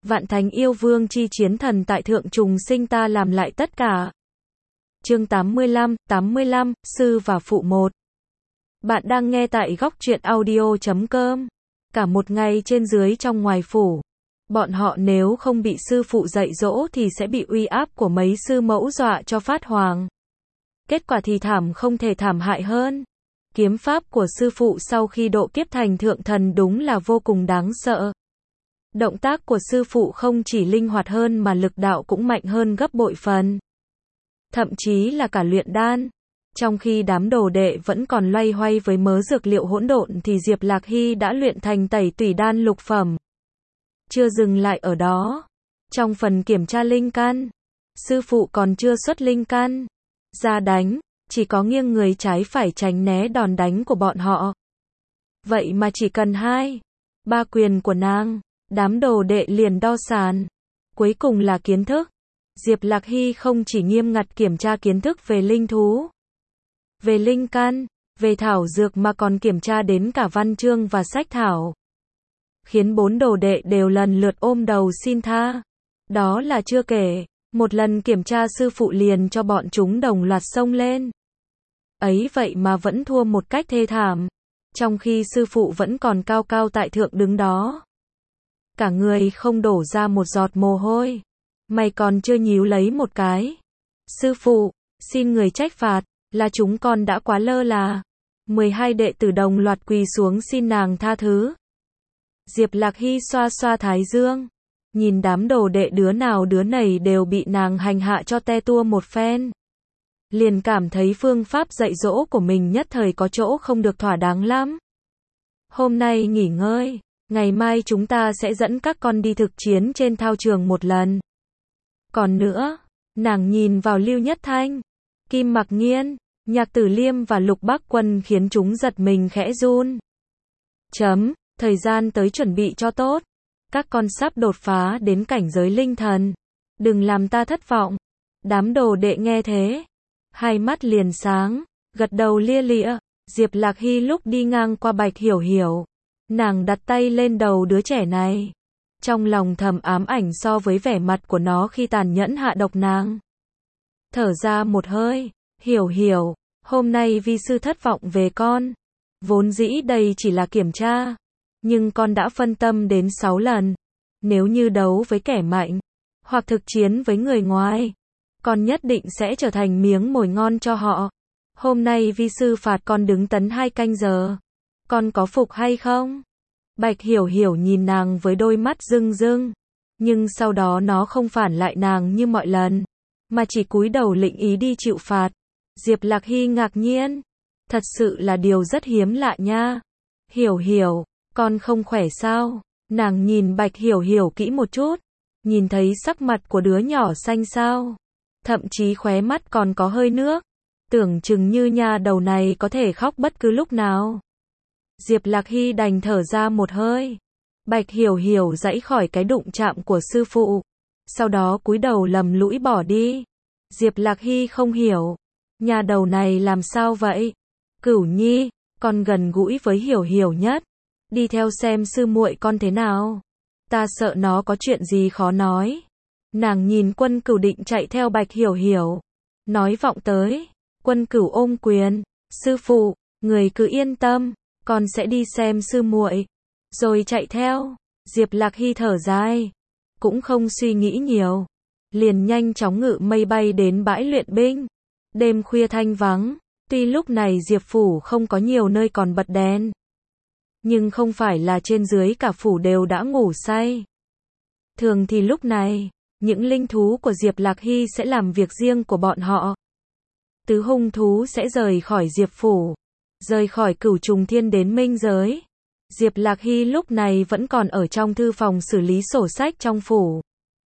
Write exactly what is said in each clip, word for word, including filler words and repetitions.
Vạn thánh yêu vương chi chiến thần tại thượng trùng sinh ta làm lại tất cả. Chương tám mươi lăm, tám mươi lăm, sư và phụ một. Bạn đang nghe tại góc truyện audio chấm com. Cả một ngày trên dưới trong ngoài phủ. Bọn họ nếu không bị sư phụ dạy dỗ thì sẽ bị uy áp của mấy sư mẫu dọa cho phát hoàng. Kết quả thì thảm không thể thảm hại hơn. Kiếm pháp của sư phụ sau khi độ kiếp thành thượng thần đúng là vô cùng đáng sợ. Động tác của sư phụ không chỉ linh hoạt hơn mà lực đạo cũng mạnh hơn gấp bội phần. Thậm chí là cả luyện đan. Trong khi đám đồ đệ vẫn còn loay hoay với mớ dược liệu hỗn độn thì Diệp Lạc Hy đã luyện thành tẩy tùy đan lục phẩm. Chưa dừng lại ở đó. Trong phần kiểm tra linh căn, sư phụ còn chưa xuất linh căn ra đánh, chỉ có nghiêng người trái phải tránh né đòn đánh của bọn họ. Vậy mà chỉ cần hai, ba quyền của nàng, đám đồ đệ liền đo sàn. Cuối cùng là kiến thức. Diệp Lạc Hy không chỉ nghiêm ngặt kiểm tra kiến thức về linh thú, về linh căn, về thảo dược mà còn kiểm tra đến cả văn chương và sách thảo. Khiến bốn đồ đệ đều lần lượt ôm đầu xin tha. Đó là chưa kể, một lần kiểm tra sư phụ liền cho bọn chúng đồng loạt xông lên. Ấy vậy mà vẫn thua một cách thê thảm. Trong khi sư phụ vẫn còn cao cao tại thượng đứng đó. Cả người không đổ ra một giọt mồ hôi. Mày còn chưa nhíu lấy một cái. Sư phụ, xin người trách phạt, là chúng con đã quá lơ là. mười hai đệ tử đồng loạt quỳ xuống xin nàng tha thứ. Diệp Lạc Hy xoa xoa thái dương. Nhìn đám đồ đệ đứa nào đứa nấy đều bị nàng hành hạ cho te tua một phen. Liền cảm thấy phương pháp dạy dỗ của mình nhất thời có chỗ không được thỏa đáng lắm. Hôm nay nghỉ ngơi, ngày mai chúng ta sẽ dẫn các con đi thực chiến trên thao trường một lần. Còn nữa, nàng nhìn vào Lưu Nhất Thanh, Kim Mặc Nghiên, Nhạc Tử Liêm và Lục Bắc Quân khiến chúng giật mình khẽ run. Chấm, thời gian tới chuẩn bị cho tốt. Các con sắp đột phá đến cảnh giới linh thần. Đừng làm ta thất vọng. Đám đồ đệ nghe thế, hai mắt liền sáng, gật đầu lia lịa. Diệp Lạc Hy lúc đi ngang qua Bạch Hiểu Hiểu, nàng đặt tay lên đầu đứa trẻ này. Trong lòng thầm ám ảnh so với vẻ mặt của nó khi tàn nhẫn hạ độc nàng. Thở ra một hơi, Hiểu Hiểu, hôm nay vi sư thất vọng về con. Vốn dĩ đây chỉ là kiểm tra, nhưng con đã phân tâm đến sáu lần. Nếu như đấu với kẻ mạnh, hoặc thực chiến với người ngoài, con nhất định sẽ trở thành miếng mồi ngon cho họ. Hôm nay vi sư phạt con đứng tấn hai canh giờ. Con có phục hay không? Bạch Hiểu Hiểu nhìn nàng với đôi mắt rưng rưng. Nhưng sau đó nó không phản lại nàng như mọi lần, mà chỉ cúi đầu lĩnh ý đi chịu phạt. Diệp Lạc Hy ngạc nhiên. Thật sự là điều rất hiếm lạ nha. Hiểu Hiểu, con không khỏe sao? Nàng nhìn Bạch Hiểu Hiểu kỹ một chút. Nhìn thấy sắc mặt của đứa nhỏ xanh xao. Thậm chí khóe mắt còn có hơi nước. Tưởng chừng như nha đầu này có thể khóc bất cứ lúc nào. Diệp Lạc Hy đành thở ra một hơi. Bạch Hiểu Hiểu giãy khỏi cái đụng chạm của sư phụ. Sau đó cúi đầu lầm lũi bỏ đi. Diệp Lạc Hy không hiểu. Nhà đầu này làm sao vậy? Cửu Nhi, con gần gũi với Hiểu Hiểu nhất. Đi theo xem sư muội con thế nào. Ta sợ nó có chuyện gì khó nói. Nàng nhìn Quân Cửu định chạy theo Bạch Hiểu Hiểu. Nói vọng tới. Quân Cửu ôm quyền. Sư phụ, người cứ yên tâm. Con sẽ đi xem sư muội. Rồi chạy theo. Diệp Lạc Hy thở dài. Cũng không suy nghĩ nhiều. Liền nhanh chóng ngự mây bay đến bãi luyện binh. Đêm khuya thanh vắng. Tuy lúc này Diệp Phủ không có nhiều nơi còn bật đèn. Nhưng không phải là trên dưới cả phủ đều đã ngủ say. Thường thì lúc này, những linh thú của Diệp Lạc Hy sẽ làm việc riêng của bọn họ. Tứ hung thú sẽ rời khỏi Diệp Phủ. Rời khỏi Cửu Trùng Thiên đến Minh Giới. Diệp Lạc Hy lúc này vẫn còn ở trong thư phòng xử lý sổ sách trong phủ.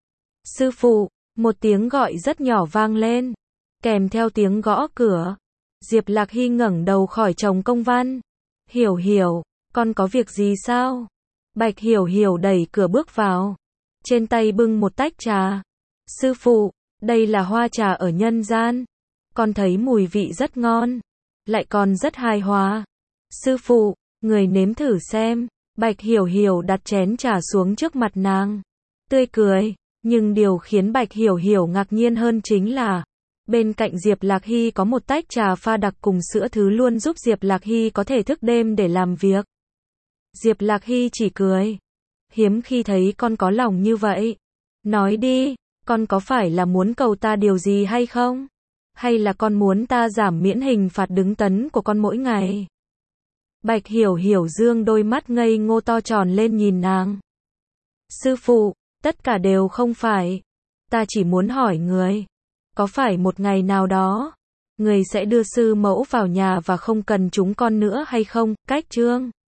Sư phụ, một tiếng gọi rất nhỏ vang lên. Kèm theo tiếng gõ cửa. Diệp Lạc Hy ngẩng đầu khỏi chồng công văn. Hiểu Hiểu, con có việc gì sao? Bạch Hiểu Hiểu đẩy cửa bước vào. Trên tay bưng một tách trà. Sư phụ, đây là hoa trà ở nhân gian. Con thấy mùi vị rất ngon. Lại còn rất hài hòa. Sư phụ, người nếm thử xem. Bạch Hiểu Hiểu đặt chén trà xuống trước mặt nàng. tươi cười. Nhưng điều khiến Bạch Hiểu Hiểu ngạc nhiên hơn chính là, bên cạnh Diệp Lạc Hy có một tách trà pha đặc cùng sữa thứ luôn giúp Diệp Lạc Hy có thể thức đêm để làm việc. Diệp Lạc Hy chỉ cười. Hiếm khi thấy con có lòng như vậy. Nói đi, con có phải là muốn cầu ta điều gì hay không? Hay là con muốn ta giảm miễn hình phạt đứng tấn của con mỗi ngày? Bạch Hiểu Hiểu dương đôi mắt ngây ngô to tròn lên nhìn nàng. Sư phụ, tất cả đều không phải. Ta chỉ muốn hỏi người. Có phải một ngày nào đó, người sẽ đưa sư mẫu vào nhà và không cần chúng con nữa hay không? Cách chương